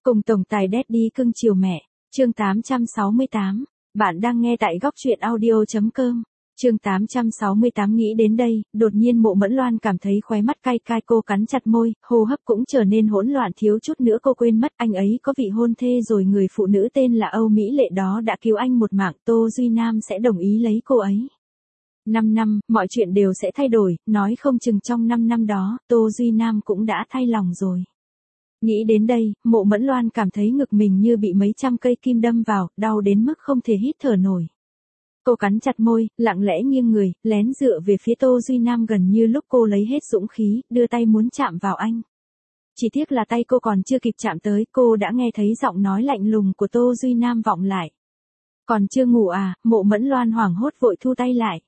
Cùng tổng tài Daddy cưng chiều mẹ, chương 868, bạn đang nghe tại góc truyện audio.com. Chương 868 nghĩ đến đây, đột nhiên Mộ Mẫn Loan cảm thấy khóe mắt cay cay, cô cắn chặt môi, hô hấp cũng trở nên hỗn loạn, thiếu chút nữa cô quên mất anh ấy có vị hôn thê rồi, người phụ nữ tên là Âu Mỹ Lệ đó đã cứu anh một mạng, Tô Duy Nam sẽ đồng ý lấy cô ấy. 5 năm, mọi chuyện đều sẽ thay đổi, nói không chừng trong 5 năm đó, Tô Duy Nam cũng đã thay lòng rồi. Nghĩ đến đây, Mộ Mẫn Loan cảm thấy ngực mình như bị mấy trăm cây kim đâm vào, đau đến mức không thể hít thở nổi. Cô cắn chặt môi, lặng lẽ nghiêng người, lén dựa về phía Tô Duy Nam, gần như lúc cô lấy hết dũng khí, đưa tay muốn chạm vào anh. Chỉ tiếc là tay cô còn chưa kịp chạm tới, cô đã nghe thấy giọng nói lạnh lùng của Tô Duy Nam vọng lại. Còn chưa ngủ à? Mộ Mẫn Loan hoảng hốt vội thu tay lại.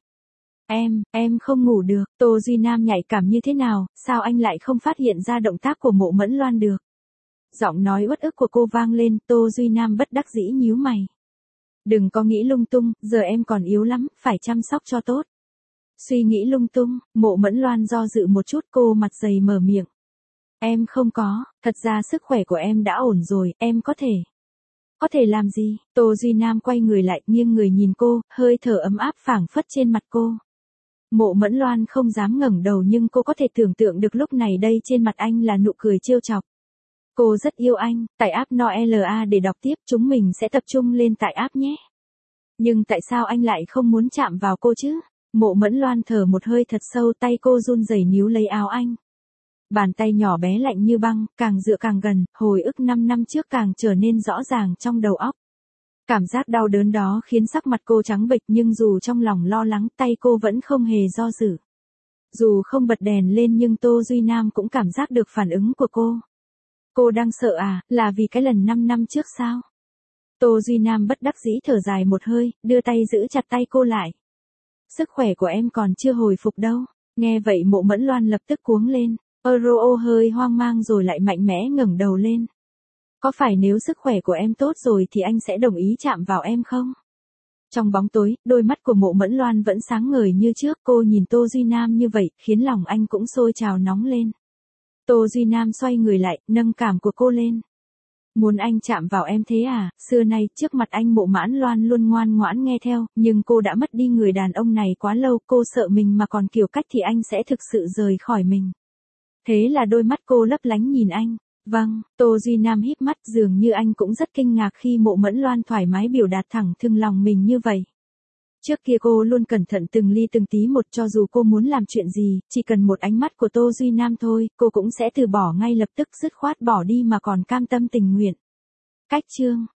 Em không ngủ được. Tô Duy Nam nhạy cảm như thế nào, sao anh lại không phát hiện ra động tác của Mộ Mẫn Loan được? Giọng nói uất ức của cô vang lên, Tô Duy Nam bất đắc dĩ nhíu mày. Đừng có nghĩ lung tung, giờ em còn yếu lắm, phải chăm sóc cho tốt. Suy nghĩ lung tung, Mộ Mẫn Loan do dự một chút, cô mặt dày mở miệng. Em không có, thật ra sức khỏe của em đã ổn rồi, em có thể làm gì? Tô Duy Nam quay người lại, nghiêng người nhìn cô, hơi thở ấm áp phảng phất trên mặt cô. Mộ Mẫn Loan không dám ngẩng đầu, nhưng cô có thể tưởng tượng được lúc này đây trên mặt anh là nụ cười trêu chọc. Cô rất yêu anh, tải app Noela để đọc tiếp, chúng mình sẽ tập trung lên tải app nhé. Nhưng tại sao anh lại không muốn chạm vào cô chứ? Mộ Mẫn Loan thở một hơi thật sâu, tay cô run rẩy níu lấy áo anh. Bàn tay nhỏ bé lạnh như băng, càng dựa càng gần, hồi ức 5 năm trước càng trở nên rõ ràng trong đầu óc. Cảm giác đau đớn đó khiến sắc mặt cô trắng bệch, nhưng dù trong lòng lo lắng, tay cô vẫn không hề do dự. Dù không bật đèn lên nhưng Tô Duy Nam cũng cảm giác được phản ứng của cô. Cô đang sợ à, là vì cái lần 5 năm trước sao? Tô Duy Nam bất đắc dĩ thở dài một hơi, đưa tay giữ chặt tay cô lại. Sức khỏe của em còn chưa hồi phục đâu. Nghe vậy Mộ Mẫn Loan lập tức cuống lên. Euro hơi hoang mang rồi lại mạnh mẽ ngẩng đầu lên. Có phải nếu sức khỏe của em tốt rồi thì anh sẽ đồng ý chạm vào em không? Trong bóng tối, đôi mắt của Mộ Mẫn Loan vẫn sáng ngời như trước, cô nhìn Tô Duy Nam như vậy, khiến lòng anh cũng sôi trào nóng lên. Tô Duy Nam xoay người lại, nâng cằm của cô lên. Muốn anh chạm vào em thế à? Xưa nay, trước mặt anh Mộ Mẫn Loan luôn ngoan ngoãn nghe theo, nhưng cô đã mất đi người đàn ông này quá lâu, cô sợ mình mà còn kiểu cách thì anh sẽ thực sự rời khỏi mình. Thế là đôi mắt cô lấp lánh nhìn anh. Vâng, Tô Duy Nam híp mắt, dường như anh cũng rất kinh ngạc khi Mộ Mẫn Loan thoải mái biểu đạt thẳng thừng lòng mình như vậy. Trước kia cô luôn cẩn thận từng ly từng tí một, cho dù cô muốn làm chuyện gì, chỉ cần một ánh mắt của Tô Duy Nam thôi, cô cũng sẽ từ bỏ ngay lập tức, dứt khoát bỏ đi mà còn cam tâm tình nguyện. Cách chương